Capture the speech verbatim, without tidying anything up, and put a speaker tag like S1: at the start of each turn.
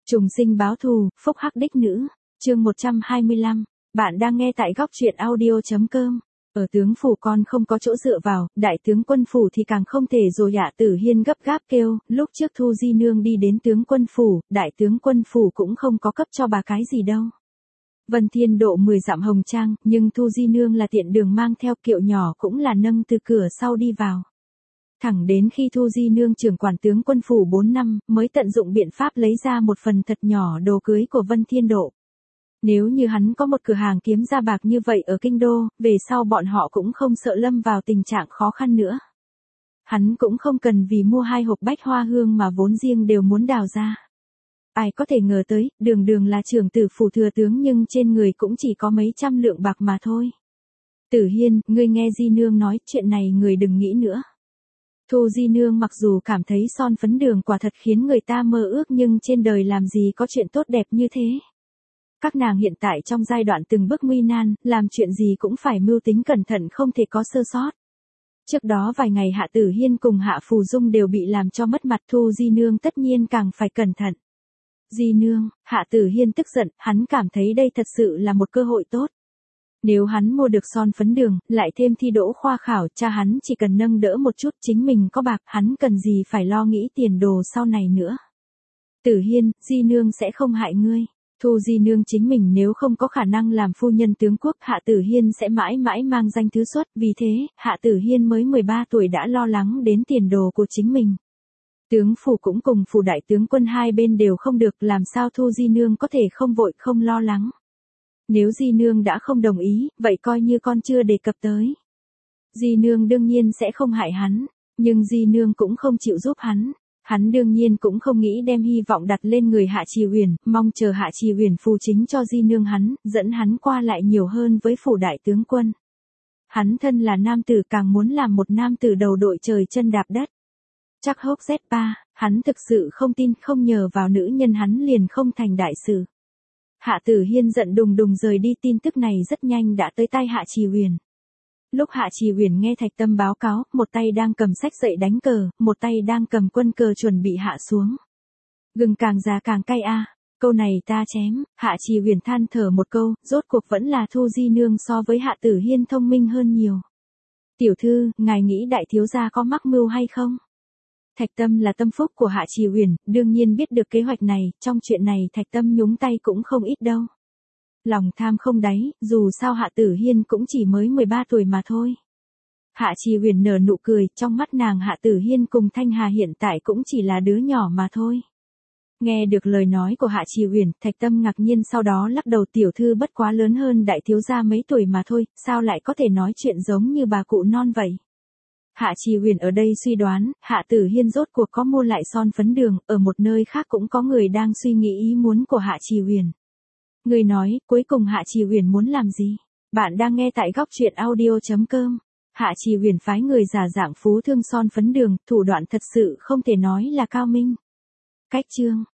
S1: Trùng sinh báo thù, phúc hắc đích nữ, chương một trăm hai mươi lăm, bạn đang nghe tại góc truyện audio.com. Ở tướng phủ con không có chỗ dựa vào, đại tướng quân phủ thì càng không thể rồi. Hạ Tử Hiên gấp gáp kêu, lúc trước Thu Di Nương đi đến tướng quân phủ, đại tướng quân phủ cũng không có cấp cho bà cái gì đâu. Vân Thiên Độ mười dặm hồng trang, nhưng Thu Di Nương là tiện đường mang theo, kiệu nhỏ cũng là nâng từ cửa sau đi vào. Thẳng đến khi Thu Di Nương trưởng quản tướng quân phủ bốn năm, mới tận dụng biện pháp lấy ra một phần thật nhỏ đồ cưới của Vân Thiên Độ. Nếu như hắn có một cửa hàng kiếm ra bạc như vậy ở kinh đô, về sau bọn họ cũng không sợ lâm vào tình trạng khó khăn nữa. Hắn cũng không cần vì mua hai hộp bách hoa hương mà vốn riêng đều muốn đào ra. Ai có thể ngờ tới, đường đường là trưởng tử phủ thừa tướng nhưng trên người cũng chỉ có mấy trăm lượng bạc mà thôi. Tử Hiên, ngươi nghe Di Nương nói, chuyện này người đừng nghĩ nữa. Thu Di Nương mặc dù cảm thấy son phấn đường quả thật khiến người ta mơ ước nhưng trên đời làm gì có chuyện tốt đẹp như thế. Các nàng hiện tại trong giai đoạn từng bước nguy nan, làm chuyện gì cũng phải mưu tính cẩn thận không thể có sơ sót. Trước đó vài ngày Hạ Tử Hiên cùng Hạ Phù Dung đều bị làm cho mất mặt, Thu Di Nương tất nhiên càng phải cẩn thận. Di Nương, Hạ Tử Hiên tức giận, hắn cảm thấy đây thật sự là một cơ hội tốt. Nếu hắn mua được son phấn đường, lại thêm thi đỗ khoa khảo, cha hắn chỉ cần nâng đỡ một chút, chính mình có bạc, hắn cần gì phải lo nghĩ tiền đồ sau này nữa. Tử Hiên, Di Nương sẽ không hại ngươi. Thu Di Nương chính mình nếu không có khả năng làm phu nhân tướng quốc, Hạ Tử Hiên sẽ mãi mãi mang danh thứ xuất, vì thế, Hạ Tử Hiên mới mười ba tuổi đã lo lắng đến tiền đồ của chính mình. Tướng phủ cũng cùng phủ đại tướng quân hai bên đều không được, làm sao Thu Di Nương có thể không vội không lo lắng. Nếu Di Nương đã không đồng ý, vậy coi như con chưa đề cập tới. Di Nương đương nhiên sẽ không hại hắn, nhưng Di Nương cũng không chịu giúp hắn. Hắn đương nhiên cũng không nghĩ đem hy vọng đặt lên người Hạ Trì Huyền, mong chờ Hạ Trì Huyền phù chính cho Di Nương hắn, dẫn hắn qua lại nhiều hơn với phủ đại tướng quân. Hắn thân là nam tử càng muốn làm một nam tử đầu đội trời chân đạp đất. Chắc hốc Z ba, hắn thực sự không tin, không nhờ vào nữ nhân hắn liền không thành đại sự. Hạ Tử Hiên giận đùng đùng rời đi, tin tức này rất nhanh đã tới tai Hạ Trì Huyền. Lúc Hạ Trì Huyền nghe Thạch Tâm báo cáo, một tay đang cầm sách dậy đánh cờ, một tay đang cầm quân cờ chuẩn bị hạ xuống. Gừng càng già càng cay a, câu này ta chém. Hạ Trì Huyền than thở một câu, rốt cuộc vẫn là Thu Di Nương so với Hạ Tử Hiên thông minh hơn nhiều. Tiểu thư, ngài nghĩ đại thiếu gia có mắc mưu hay không? Thạch Tâm là tâm phúc của Hạ Trì Huyền, đương nhiên biết được kế hoạch này, trong chuyện này Thạch Tâm nhúng tay cũng không ít đâu. Lòng tham không đáy, dù sao Hạ Tử Hiên cũng chỉ mới mười ba tuổi mà thôi. Hạ Trì Huyền nở nụ cười, trong mắt nàng Hạ Tử Hiên cùng Thanh Hà hiện tại cũng chỉ là đứa nhỏ mà thôi. Nghe được lời nói của Hạ Trì Huyền, Thạch Tâm ngạc nhiên sau đó lắc đầu, tiểu thư bất quá lớn hơn đại thiếu gia mấy tuổi mà thôi, sao lại có thể nói chuyện giống như bà cụ non vậy. Hạ Trì Huyền ở đây suy đoán, Hạ Tử Hiên rốt cuộc có mua lại son phấn đường, ở một nơi khác cũng có người đang suy nghĩ ý muốn của Hạ Trì Huyền. Người nói, cuối cùng Hạ Trì Huyền muốn làm gì? Bạn đang nghe tại góc truyện audio.com. Hạ Trì Huyền phái người giả dạng phú thương son phấn đường, thủ đoạn thật sự không thể nói là cao minh. Cách chương,